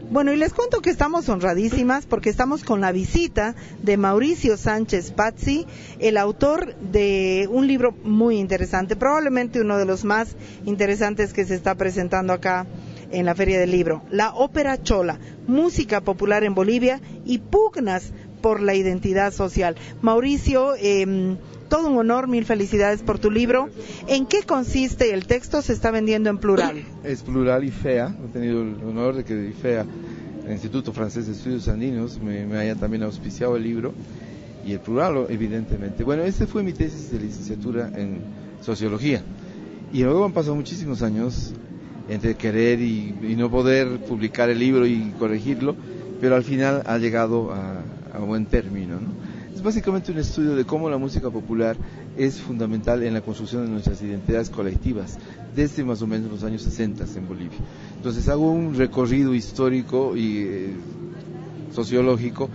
Bueno, y les cuento que estamos honradísimas porque estamos con la visita de Mauricio Sánchez Pazzi, el autor de un libro muy interesante, probablemente uno de los más interesantes que se está presentando acá en la Feria del Libro, La Ópera Chola, música popular en Bolivia y pugnas por la identidad social. Mauricio, todo un honor, mil felicidades por tu libro. ¿En qué consiste el texto? Se está vendiendo en plural. Es plural. IFEA, he tenido el honor de que IFEA, el Instituto Francés de Estudios Andinos, me haya también auspiciado el libro, y el plural, evidentemente. Bueno, esta fue mi tesis de licenciatura en Sociología, y luego han pasado muchísimos años entre querer y no poder publicar el libro y corregirlo, pero al final ha llegado a buen término, ¿no? Es básicamente un estudio de cómo la música popular es fundamental en la construcción de nuestras identidades colectivas, desde más o menos los años 60 en Bolivia. Entonces hago un recorrido histórico y sociológico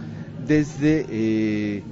desde,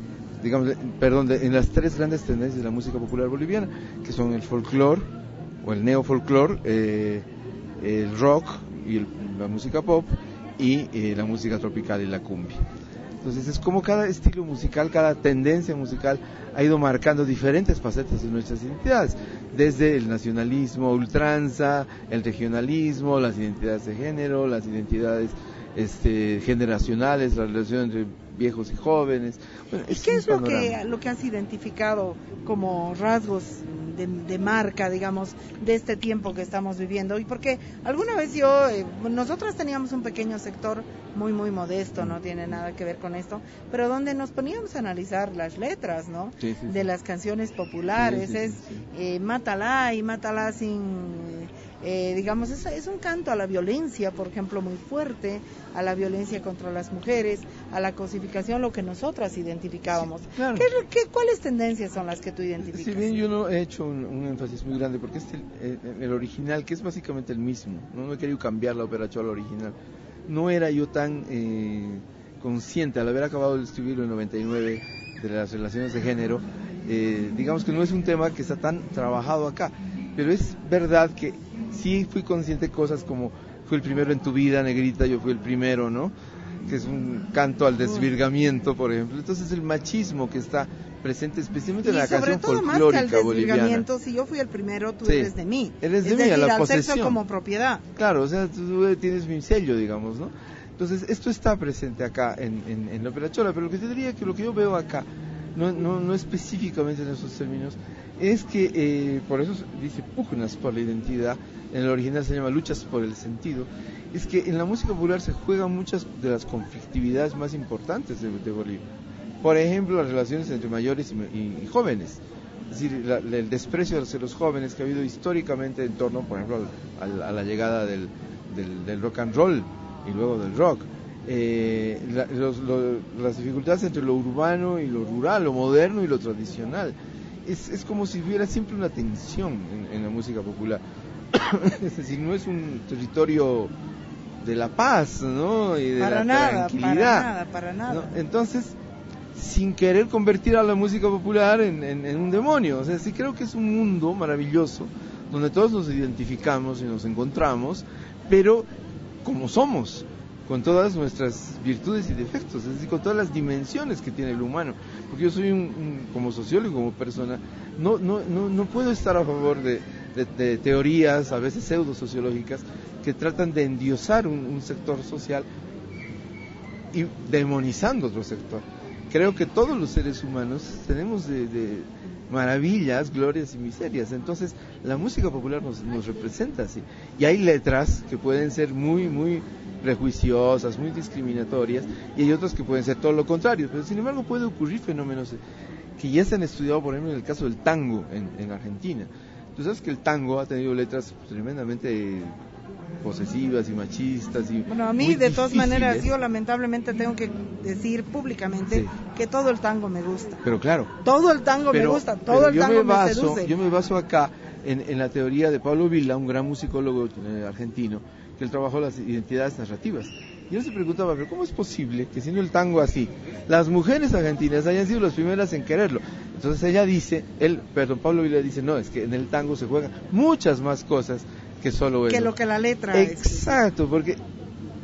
en las tres grandes tendencias de la música popular boliviana, que son el folclore o el neofolclore, el rock y la música pop, y la música tropical y la cumbia. Entonces es como cada estilo musical, cada tendencia musical ha ido marcando diferentes facetas de nuestras identidades, desde el nacionalismo, ultranza, el regionalismo, las identidades de género, las identidades generacionales, la relación entre viejos y jóvenes. Bueno, ¿Y qué es lo que has identificado como rasgos de marca, digamos, de este tiempo que estamos viviendo? Y porque alguna vez nosotras teníamos un pequeño sector muy modesto, no tiene nada que ver con esto, pero donde nos poníamos a analizar las letras, ¿no? Sí. De las canciones populares, mátala y mátala sin... digamos, es un canto a la violencia, por ejemplo, muy fuerte, a la violencia contra las mujeres, a la cosificación, lo que nosotras identificábamos. Sí, claro. ¿Cuáles tendencias son las que tú identificas? Si bien yo no he hecho un énfasis muy grande, porque el original, que es básicamente el mismo, no he querido cambiar la ópera chola original, no era yo tan consciente, al haber acabado de escribirlo en 99, de las relaciones de género, digamos que no es un tema que está tan trabajado acá, pero es verdad que sí fui consciente de cosas como fui el primero en tu vida, negrita, yo fui el primero, ¿no? Que es un canto al desvirgamiento, por ejemplo. Entonces el machismo que está presente especialmente en la canción folclórica boliviana. Y sobre todo más que al desvirgamiento, si yo fui el primero, tú eres de mí. Eres de mí, a la posesión. Sexo como propiedad. Claro, o sea, tú tienes mi sello, digamos, ¿no? Entonces esto está presente acá en la ópera chola, pero lo que te diría que lo que yo veo acá, no específicamente en esos términos, es que, por eso dice pugnas por la identidad, en el original se llama luchas por el sentido, es que en la música popular se juegan muchas de las conflictividades más importantes de Bolivia. Por ejemplo, las relaciones entre mayores y jóvenes, es decir, el desprecio hacia los jóvenes que ha habido históricamente en torno, por ejemplo, a la llegada del rock and roll y luego del rock. Las dificultades entre lo urbano y lo rural, lo moderno y lo tradicional. Es como si hubiera siempre una tensión en la música popular. Es decir, no es un territorio de la paz, ¿no? Y de la tranquilidad. Para nada. ¿No? Entonces, sin querer convertir a la música popular en un demonio. O sea, sí creo que es un mundo maravilloso donde todos nos identificamos y nos encontramos, pero como somos, con todas nuestras virtudes y defectos, es decir, con todas las dimensiones que tiene el humano. Porque yo soy como sociólogo, como persona, no puedo estar a favor de teorías, a veces pseudo-sociológicas, que tratan de endiosar un sector social y demonizando otro sector. Creo que todos los seres humanos tenemos de maravillas, glorias y miserias. Entonces, la música popular nos representa así. Y hay letras que pueden ser muy prejuiciosas, muy discriminatorias, y hay otras que pueden ser todo lo contrario. Pero, sin embargo, puede ocurrir fenómenos que ya se han estudiado, por ejemplo, en el caso del tango en Argentina. Tú sabes que el tango ha tenido letras tremendamente posesivas y machistas y bueno, a mí de todas maneras yo lamentablemente tengo que decir públicamente que todo el tango me gusta. Pero claro, todo el tango me gusta, todo el tango me seduce. Yo me baso acá en la teoría de Pablo Vila, un gran musicólogo argentino, que él trabajó las identidades narrativas. Y él se preguntaba, pero ¿cómo es posible que siendo el tango así, las mujeres argentinas hayan sido las primeras en quererlo? Entonces ella dice, Pablo Vila dice, no, es que en el tango se juegan muchas más cosas que solo eso. Que lo que la letra. Exacto, porque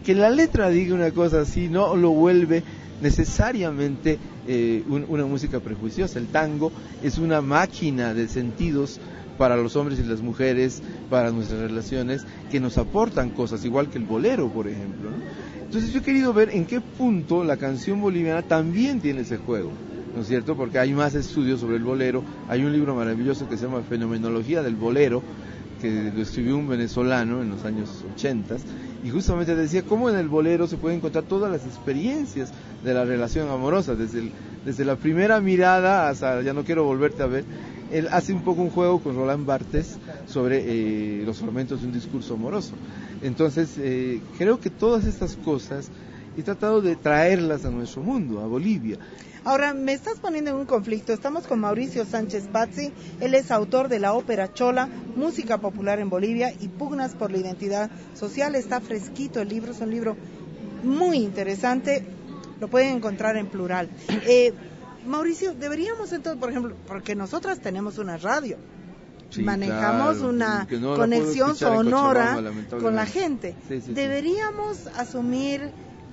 que la letra diga una cosa así no lo vuelve necesariamente una música prejuiciosa. El tango es una máquina de sentidos para los hombres y las mujeres, para nuestras relaciones, que nos aportan cosas, igual que el bolero, por ejemplo, ¿no? Entonces yo he querido ver en qué punto la canción boliviana también tiene ese juego, ¿no es cierto? Porque hay más estudios sobre el bolero. Hay un libro maravilloso que se llama Fenomenología del Bolero, que lo escribió un venezolano en los años 80, y justamente decía cómo en el bolero se pueden encontrar todas las experiencias de la relación amorosa, desde la primera mirada hasta ya no quiero volverte a ver. Él hace un poco un juego con Roland Barthes sobre los fragmentos de un discurso amoroso. Entonces, creo que todas estas cosas he tratado de traerlas a nuestro mundo, a Bolivia. Ahora, me estás poniendo en un conflicto. Estamos con Mauricio Sánchez Pazzi. Él es autor de la ópera Chola, música popular en Bolivia y pugnas por la identidad social. Está fresquito el libro, es un libro muy interesante. Lo pueden encontrar en plural. Mauricio, deberíamos entonces, por ejemplo, porque nosotras tenemos una radio, sí, manejamos claro, una conexión sonora con la gente. Sí, deberíamos asumir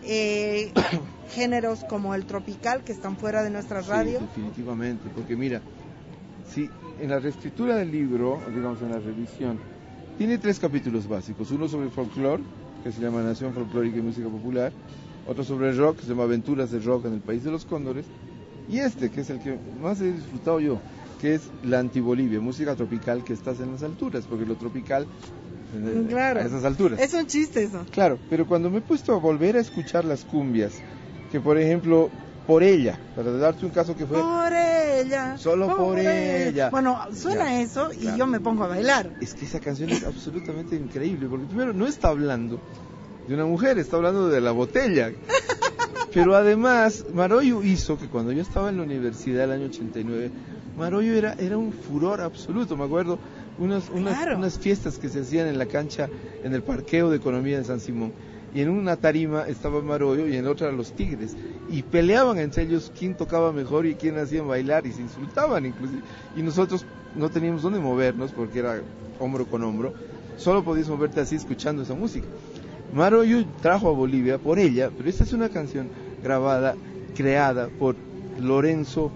géneros como el tropical que están fuera de nuestra radio. Sí, definitivamente, porque mira, si en la reescritura del libro, digamos en la revisión, tiene 3 capítulos básicos: uno sobre el folclore, que se llama Nación Folclórica y Música Popular; otro sobre el rock, que se llama Aventuras del Rock en el País de los Cóndores; y que es el que más he disfrutado yo, que es la Antibolivia, música tropical que estás en las alturas, porque lo tropical, claro, a esas alturas. Es un chiste eso. Claro, pero cuando me he puesto a volver a escuchar las cumbias, que por ejemplo, Por Ella, para darte un caso que fue... Por ella. Solo por ella. Bueno, suena ya, eso y claro, yo me pongo a bailar. Es que esa canción es absolutamente increíble, porque primero no está hablando de una mujer, está hablando de la botella. Pero además, Maroyo hizo que cuando yo estaba en la universidad el año 89, Maroyo era un furor absoluto. Me acuerdo unas fiestas que se hacían en la cancha, en el parqueo de Economía de San Simón, y en una tarima estaba Maroyo y en otra los Tigres, y peleaban entre ellos quién tocaba mejor y quién hacían bailar, y se insultaban inclusive, y nosotros no teníamos dónde movernos porque era hombro con hombro, solo podías moverte así escuchando esa música. Maroyo trajo a Bolivia Por Ella, pero esta es una canción grabada, creada por Lorenzo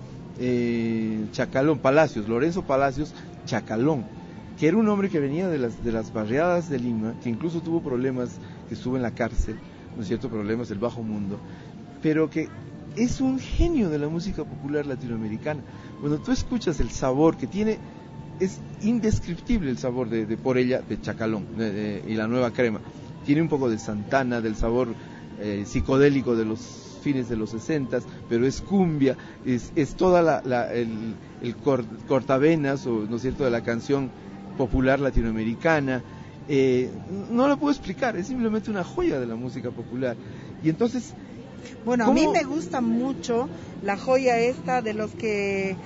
Palacios Chacalón, que era un hombre que venía de las barriadas de Lima, que incluso tuvo problemas, que estuvo en la cárcel, ¿no es cierto?, problemas del bajo mundo, pero que es un genio de la música popular latinoamericana. Cuando tú escuchas el sabor que tiene, es indescriptible el sabor de Por Ella, de Chacalón, y La Nueva Crema. Tiene un poco de Santana, del sabor psicodélico de los fines de los 60, pero es cumbia, es toda el cortavenas, o, ¿no es cierto?, de la canción popular latinoamericana. No lo puedo explicar, es simplemente una joya de la música popular. Y entonces, bueno, a mí me gusta mucho la joya esta de los que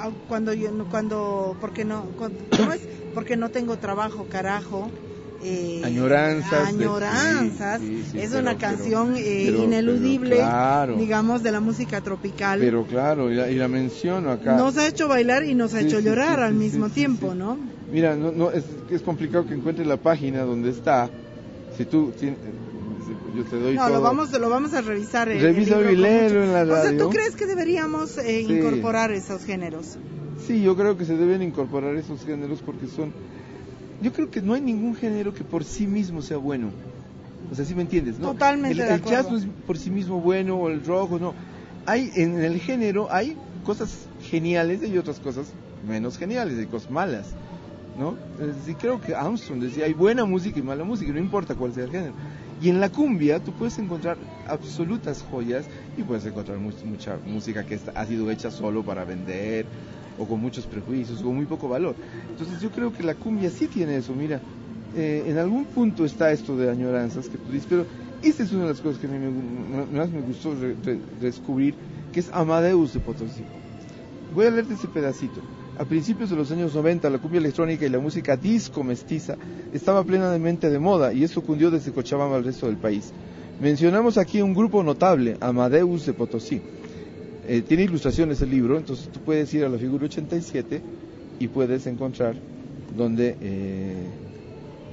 porque no tengo trabajo, carajo. Añoranzas, sí, es una canción ineludible, pero claro, digamos, de la música tropical. Pero claro, y la menciono acá. Nos ha hecho bailar y nos ha hecho llorar al mismo tiempo, ¿no? Mira, no es complicado que encuentres la página donde está. Si tú yo te doy todo. Lo vamos a revisar. Revísalo y léelo en la radio. O sea, ¿tú crees que deberíamos incorporar esos géneros? Sí, yo creo que se deben incorporar esos géneros porque yo creo que no hay ningún género que por sí mismo sea bueno. O sea, ¿sí me entiendes? ¿No? Totalmente de acuerdo. El jazz no es por sí mismo bueno, o el rock, no. En el género hay cosas geniales y otras cosas menos geniales, hay cosas malas, ¿no? Sí, creo que Armstrong decía, hay buena música y mala música, no importa cuál sea el género. Y en la cumbia tú puedes encontrar absolutas joyas, y puedes encontrar mucha música que ha sido hecha solo para vender, o con muchos prejuicios, o con muy poco valor. Entonces yo creo que la cumbia sí tiene eso. Mira, en algún punto está esto de añoranzas que tú dices, pero esta es una de las cosas que a mí más me gustó descubrir, que es Amadeus de Potosí. Voy a leerte ese pedacito. A principios de los años 90, la cumbia electrónica y la música disco mestiza estaba plenamente de moda, y esto cundió desde Cochabamba al resto del país. Mencionamos aquí un grupo notable, Amadeus de Potosí. Tiene ilustraciones el libro, entonces tú puedes ir a la figura 87 y puedes encontrar donde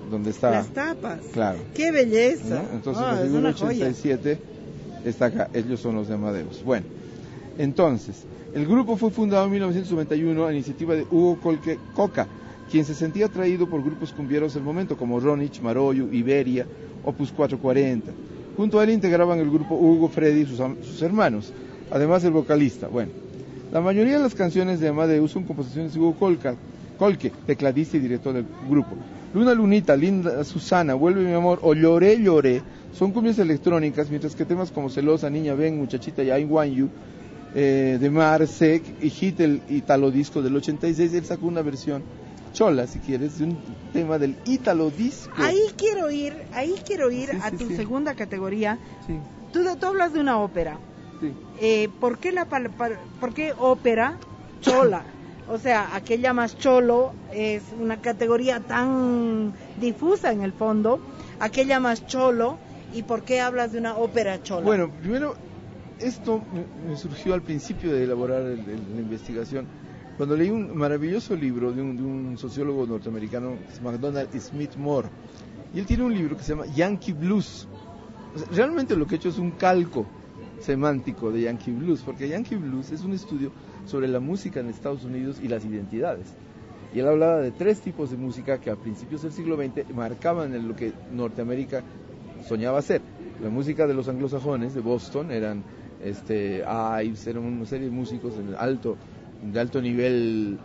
donde está las tapas. Claro. ¡Qué belleza! ¿No? Entonces la es figura una 87 está acá, ellos son los de Amadeus. Bueno, entonces, el grupo fue fundado en 1991 a iniciativa de Hugo Coca, quien se sentía atraído por grupos cumbieros del momento como Ronich, Maroyu, Iberia, Opus 440. Junto a él integraban el grupo Hugo, Freddy y sus hermanos, además del vocalista. Bueno, la mayoría de las canciones de Amadeus son composiciones de Hugo Colque, tecladista y director del grupo. Luna Lunita, Linda Susana, Vuelve mi amor o Lloré Lloré son cumbias electrónicas, mientras que temas como Celosa, Niña Ven, Muchachita y I Want You, de Mar, Sec y Hit, el Italo Disco del 86, él sacó una versión chola, si quieres, de un tema del Italo Disco. Ahí quiero ir Sí, a sí, tu sí. segunda categoría. Sí, Tú hablas de una ópera. sí. ¿Por qué ópera chola? O sea, aquella más cholo es una categoría tan difusa en el fondo, aquella más cholo, ¿y por qué hablas de una ópera chola? Bueno, primero, esto me surgió al principio de elaborar la investigación, cuando leí un maravilloso libro de un sociólogo norteamericano que se llama Donald Smith Moore, y él tiene un libro que se llama Yankee Blues. O sea, realmente lo que he hecho es un calco semántico de Yankee Blues, porque Yankee Blues es un estudio sobre la música en Estados Unidos y las identidades. Y él hablaba de 3 tipos de música que a principios del siglo XX marcaban lo que Norteamérica soñaba ser. La música de los anglosajones, de Boston, eran Ives, eran una serie de músicos de alto nivel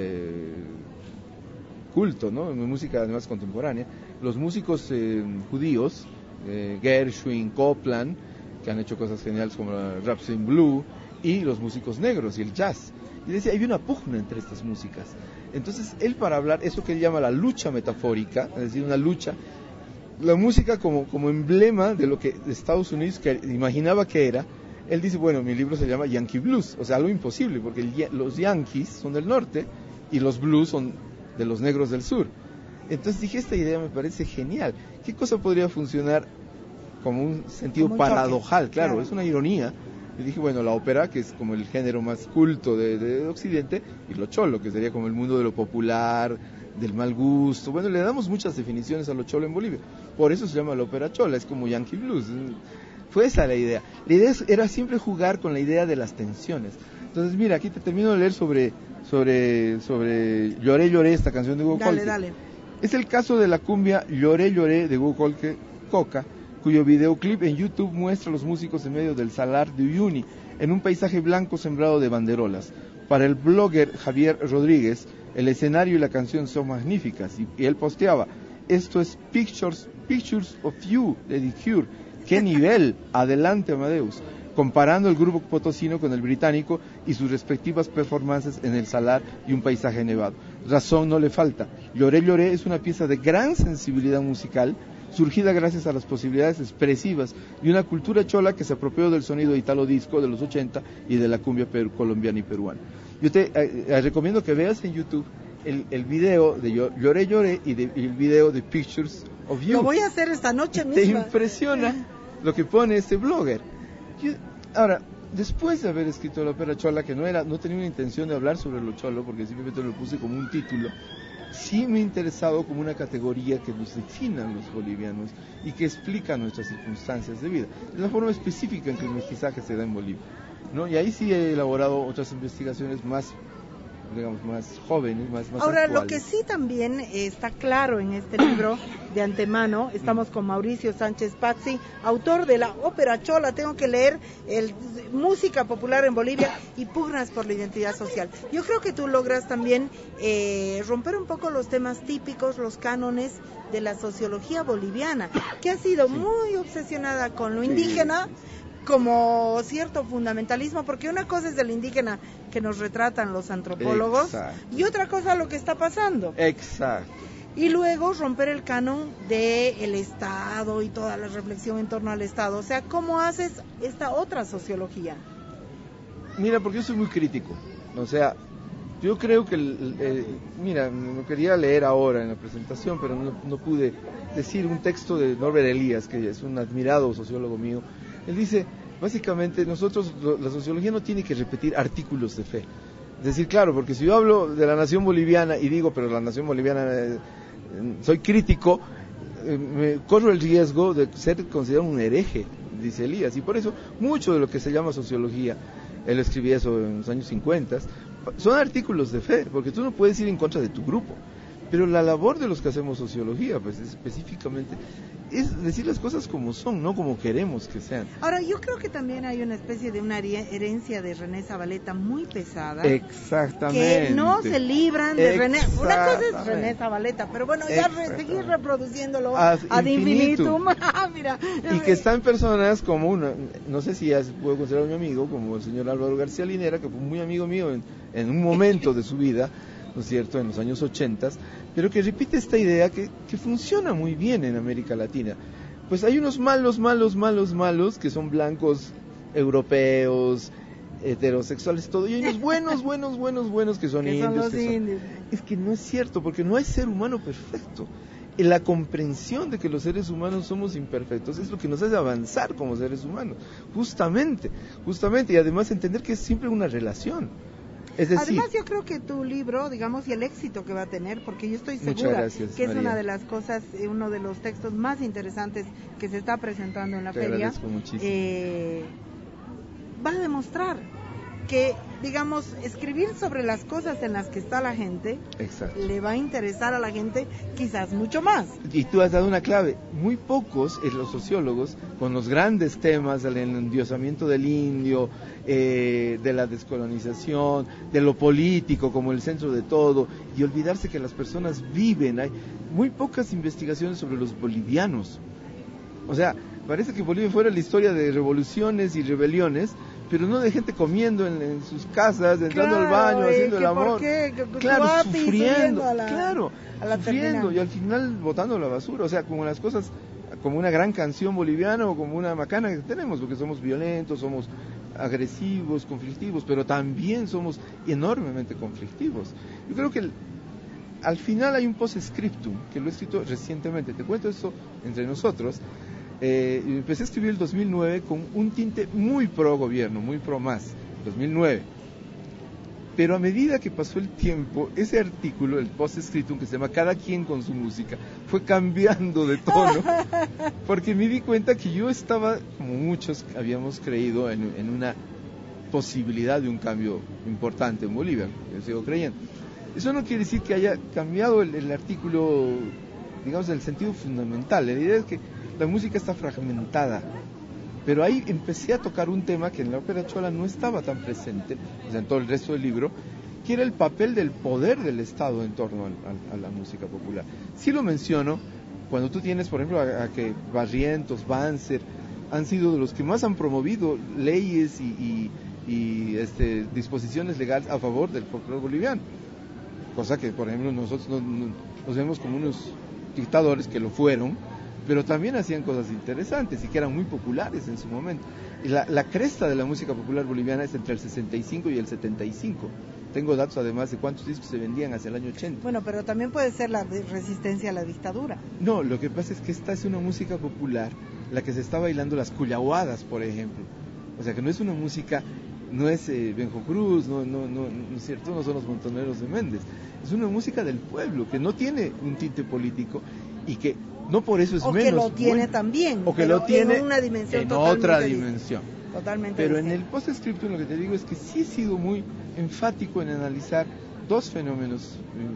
culto, ¿no? Música además contemporánea. Los músicos judíos, Gershwin, Copland, que han hecho cosas geniales como la Rhapsody in Blue, y los músicos negros y el jazz. Y decía, hay una pugna entre estas músicas. Entonces, él para hablar eso que él llama la lucha metafórica, es decir, una lucha, la música como emblema de lo que Estados Unidos imaginaba que era, él dice, bueno, mi libro se llama Yankee Blues, o sea, algo imposible, porque los Yankees son del norte y los blues son de los negros del sur. Entonces dije, esta idea me parece genial. ¿Qué cosa podría funcionar como un sentido paradojal? Claro, es una ironía. Y dije, bueno, la ópera, que es como el género más culto de Occidente, y lo cholo, que sería como el mundo de lo popular, del mal gusto. Bueno, le damos muchas definiciones a lo cholo en Bolivia. Por eso se llama la ópera chola, es como Yankee Blues. Fue esa la idea. La idea era siempre jugar con la idea de las tensiones. Entonces, mira, aquí te termino de leer sobre Lloré Lloré, esta canción de Hugo Colque. Dale. Es el caso de la cumbia Lloré Lloré de Hugo Coca, cuyo videoclip en YouTube muestra a los músicos en medio del Salar de Uyuni, en un paisaje blanco sembrado de banderolas. Para el blogger Javier Rodríguez, el escenario y la canción son magníficas, y él posteaba, esto es Pictures of You de The Cure, qué nivel, adelante Amadeus, comparando el grupo potosino con el británico y sus respectivas performances en el Salar y un paisaje nevado. Razón no le falta, Lloré Lloré es una pieza de gran sensibilidad musical, surgida gracias a las posibilidades expresivas de una cultura chola que se apropió del sonido italo disco de los 80 y de la cumbia colombiana y peruana. Yo te recomiendo que veas en YouTube el video de Lloré Lloré y el video de Pictures of You. Lo voy a hacer esta noche misma. Te impresiona lo que pone este blogger. Ahora, después de haber escrito la ópera chola, que no tenía una intención de hablar sobre lo cholo, porque simplemente lo puse como un título, sí me ha interesado como una categoría que nos defina a los bolivianos y que explica nuestras circunstancias de vida. Es la forma específica en que el mestizaje se da en Bolivia, ¿no? Y ahí sí he elaborado otras investigaciones más, digamos, más jóvenes, más Ahora, actuales. lo que sí también está claro en este libro de antemano, estamos con Mauricio Sánchez Pazzi, autor de la ópera chola, tengo que leer música popular en Bolivia y pugnas por la identidad social. Yo creo que tú logras también romper un poco los temas típicos, los cánones de la sociología boliviana, que ha sido muy obsesionada con lo indígena, como cierto fundamentalismo, porque una cosa es del indígena que nos retratan los antropólogos, exacto, y otra cosa lo que está pasando. Exacto. Y luego romper el canon del Estado y toda la reflexión en torno al Estado. O sea, ¿cómo haces esta otra sociología? Mira, porque yo soy muy crítico. O sea, yo creo que, mira, me quería leer ahora en la presentación, pero no pude decir un texto de Norbert Elias, que es un admirado sociólogo mío. Él dice, básicamente, la sociología no tiene que repetir artículos de fe. Es decir, claro, porque si yo hablo de la nación boliviana y digo, pero la nación boliviana soy crítico, me corro el riesgo de ser considerado un hereje, dice Elías, y por eso mucho de lo que se llama sociología, él escribía eso en los años 50, son artículos de fe, porque tú no puedes ir en contra de tu grupo. Pero la labor de los que hacemos sociología, pues específicamente, es decir las cosas como son, no como queremos que sean. Ahora, yo creo que también hay una especie de una herencia de René Zavaleta muy pesada. Exactamente. Que no se libran de René. Una cosa es René Zavaleta, pero bueno, ya seguir reproduciéndolo ad infinitum. Mira. Y que están personas como no sé si ya puedo considerar a mi amigo, como el señor Álvaro García Linera, que fue muy amigo mío en un momento de su vida, ¿no es cierto?, en los años 80, pero que repite esta idea que funciona muy bien en América Latina. Pues hay unos malos, que son blancos, europeos, heterosexuales, todo, y hay unos buenos que son indios. Es que no es cierto, porque no hay ser humano perfecto. Y la comprensión de que los seres humanos somos imperfectos es lo que nos hace avanzar como seres humanos, justamente, y además entender que es siempre una relación. Es decir, además yo creo que tu libro, digamos, y el éxito que va a tener, porque yo estoy segura gracias, que es María. una de las cosas, uno de los textos más interesantes que se está presentando en la feria, va a demostrar que, digamos, escribir sobre las cosas en las que está la gente, exacto, le va a interesar a la gente quizás mucho más. Y tú has dado una clave, muy pocos los sociólogos, con los grandes temas del endiosamiento del indio, de la descolonización, de lo político como el centro de todo, y olvidarse que las personas viven, hay muy pocas investigaciones sobre los bolivianos. O sea, parece que Bolivia fuera la historia de revoluciones y rebeliones, pero no de gente comiendo en sus casas, entrando al baño, haciendo el amor. ¿Por qué? Claro, sufriendo, sufriendo y al final botando la basura, o sea, como las cosas, como una gran canción boliviana o como una macana que tenemos, porque somos violentos, somos agresivos, conflictivos, pero también somos enormemente conflictivos. Yo creo que al final hay un post-scriptum, que lo he escrito recientemente, te cuento esto entre nosotros. Empecé a escribir el 2009 con un tinte muy pro gobierno, muy pro más, 2009. Pero a medida que pasó el tiempo, ese artículo, el post-scriptum, que se llama Cada quien con su música, fue cambiando de tono, porque me di cuenta que yo estaba, como muchos habíamos creído, en una posibilidad de un cambio importante en Bolivia, yo sigo creyendo. Eso no quiere decir que haya cambiado el artículo, digamos, en el sentido fundamental. La idea es que la música está fragmentada, pero ahí empecé a tocar un tema que en la ópera chola no estaba tan presente, o sea, en todo el resto del libro, que era el papel del poder del Estado en torno a la música popular. Sí lo menciono cuando tú tienes, por ejemplo, a que Barrientos, Banzer, han sido de los que más han promovido leyes y disposiciones legales a favor del folclore boliviano, cosa que, por ejemplo, nosotros nos vemos como unos dictadores que lo fueron, pero también hacían cosas interesantes y que eran muy populares en su momento. Y la cresta de la música popular boliviana es entre el 65 y el 75. Tengo datos además de cuántos discos se vendían hacia el año 80. Bueno, pero también puede ser la resistencia a la dictadura. No, lo que pasa es que esta es una música popular, la que se está bailando las cuyahuadas, por ejemplo. O sea, que no es una música, no es Benjo Cruz, no es cierto, no son los montoneros de Méndez. Es una música del pueblo, que no tiene un tinte político y que no por eso es menos. O que lo tiene también. O que lo tiene en una dimensión en otra dimensión. Totalmente pero distinta. En el post-scriptum lo que te digo es que sí he sido muy enfático en analizar dos fenómenos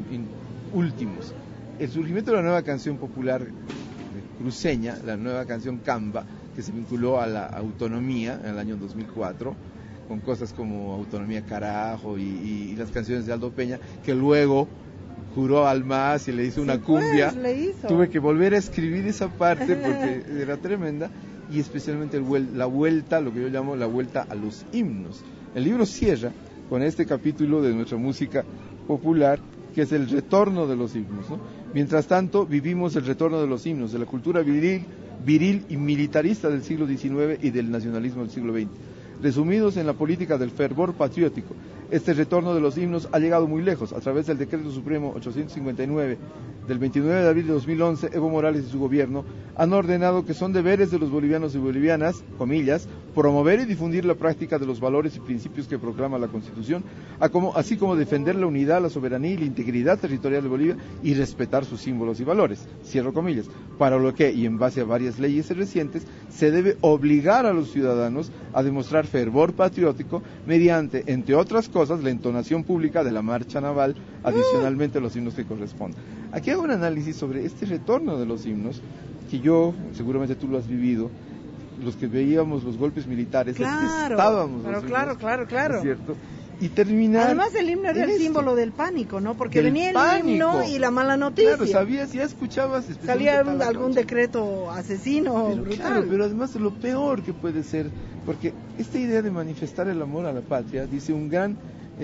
últimos. El surgimiento de la nueva canción popular cruceña, la nueva canción Camba, que se vinculó a la autonomía en el año 2004, con cosas como Autonomía Carajo y las canciones de Aldo Peña, que luego juró al MAS y le hizo una cumbia. Tuve que volver a escribir esa parte porque era tremenda, y especialmente la vuelta, lo que yo llamo la vuelta a los himnos. El libro cierra con este capítulo de nuestra música popular, que es el retorno de los himnos, ¿no? Mientras tanto, vivimos el retorno de los himnos, de la cultura viril y militarista del siglo XIX y del nacionalismo del siglo XX, resumidos en la política del fervor patriótico, Este retorno de los himnos ha llegado muy lejos. A través del Decreto Supremo 859 del 29 de abril de 2011, Evo Morales y su gobierno han ordenado que son deberes de los bolivianos y bolivianas, comillas, promover y difundir la práctica de los valores y principios que proclama la Constitución, así como defender la unidad, la soberanía y la integridad territorial de Bolivia y respetar sus símbolos y valores, cierro comillas, para lo que, y en base a varias leyes recientes, se debe obligar a los ciudadanos a demostrar fervor patriótico mediante, entre otras cosas, la entonación pública de la marcha naval, adicionalmente los himnos que correspondan. Aquí hago un análisis sobre este retorno de los himnos, que yo, seguramente tú lo has vivido, los que veíamos los golpes militares, estábamos los himnos, claro. ¿Es cierto? Y terminar. Además el himno era el símbolo del pánico, ¿no? Porque venía el himno y la mala noticia. Claro, sabías, ya escuchabas. Salía algún decreto asesino brutal. Claro, pero además lo peor que puede ser, porque esta idea de manifestar el amor a la patria, dice un gran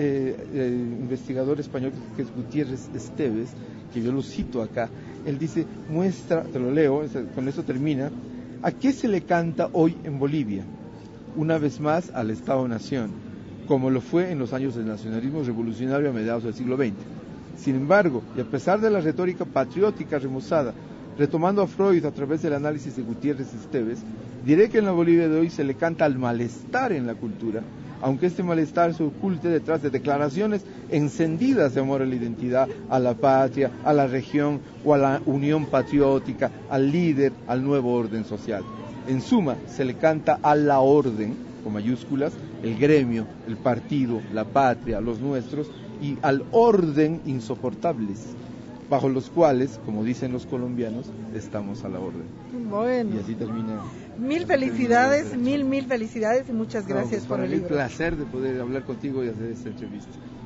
investigador español que es Gutiérrez Esteves, que yo lo cito acá, él dice, muestra, te lo leo, con eso termina, ¿a qué se le canta hoy en Bolivia? Una vez más al Estado-Nación, como lo fue en los años del nacionalismo revolucionario a mediados del siglo XX. Sin embargo, y a pesar de la retórica patriótica remozada, retomando a Freud a través del análisis de Gutiérrez Esteves, diré que en la Bolivia de hoy se le canta al malestar en la cultura, aunque este malestar se oculte detrás de declaraciones encendidas de amor a la identidad, a la patria, a la región o a la unión patriótica, al líder, al nuevo orden social. En suma, se le canta a la orden, con mayúsculas, el gremio, el partido, la patria, los nuestros, y al orden insoportables, bajo los cuales, como dicen los colombianos, estamos a la orden. Bueno. Y así termina. Mil felicidades y muchas gracias por el libro. Un placer de poder hablar contigo y hacer esta entrevista.